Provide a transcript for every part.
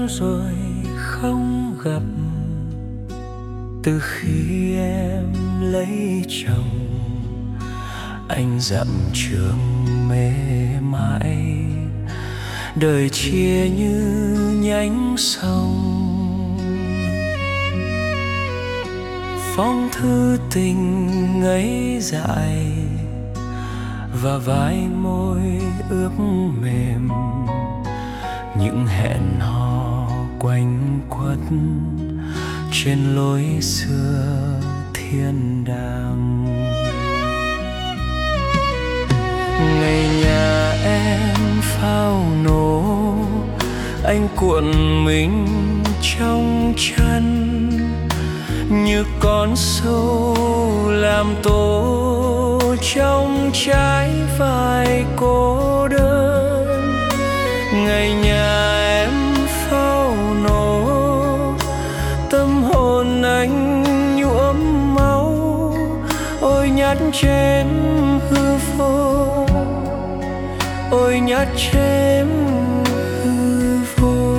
năm rồi không gặp, từ khi em lấy chồng. Anh dặm trường mê mãi, đời chia như nhánh sông. Phong thư tình ngây dại và vai môi ướp mềm, những hẹn hò quanh quất trên lối xưa thiên đàng. Ngày nhà em phao nổ, anh cuộn mình trong chăn như con sâu làm tổ trong trái vải cô đơn. Ngày nhà em phao nổ, tâm hồn anh nhuộm máu. Ôi nhát chém hư vô, ôi nhát chém hư vô.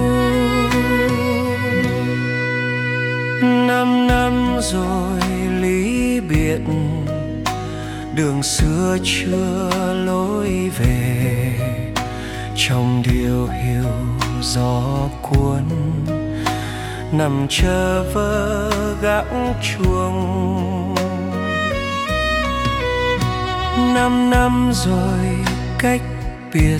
5 năm rồi ly biệt, đường xưa chưa lối về. Trong điều hiu gió cuốn, nằm chờ vơ gác chuông. 5 năm rồi cách biệt,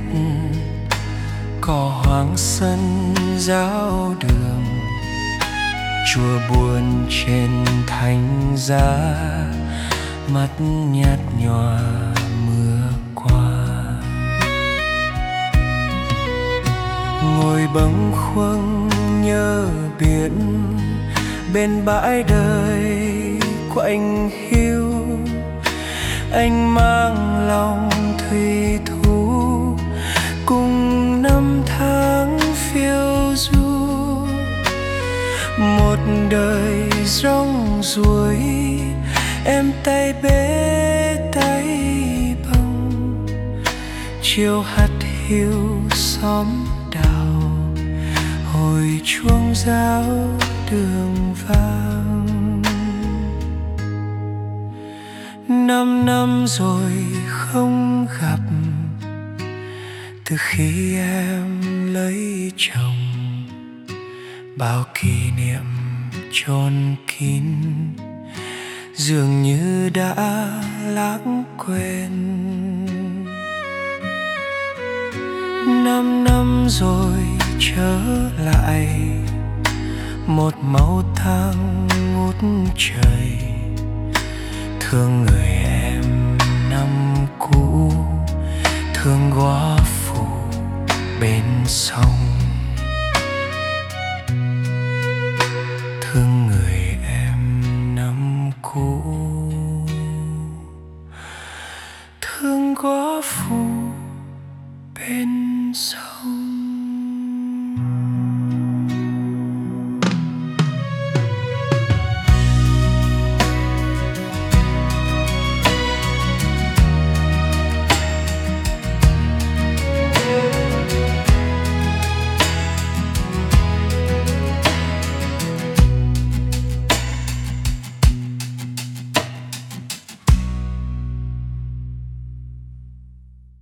cỏ hoang sân giao đường. Chùa buồn trên thánh giá, mắt nhạt nhòa mưa qua. Ngồi bâng khuâng nhớ biển, bên bãi đời quạnh hiu. Anh mang lòng thủy thú, cùng năm tháng phiêu du. Một đời rong ruổi, em tay bế tay bồng. Chiều hạt hiu xóm đào, hồi chuông rao đường vang. 5 năm rồi không gặp, từ khi em lấy chồng. Bao kỷ niệm chôn kín, dường như đã lãng quên. 5 năm rồi trở lại, một màu tang ngút trời. Thương người em năm cũ, thương góa phủ bên sông. Thương người em năm cũ, thương góa phủ bên sông.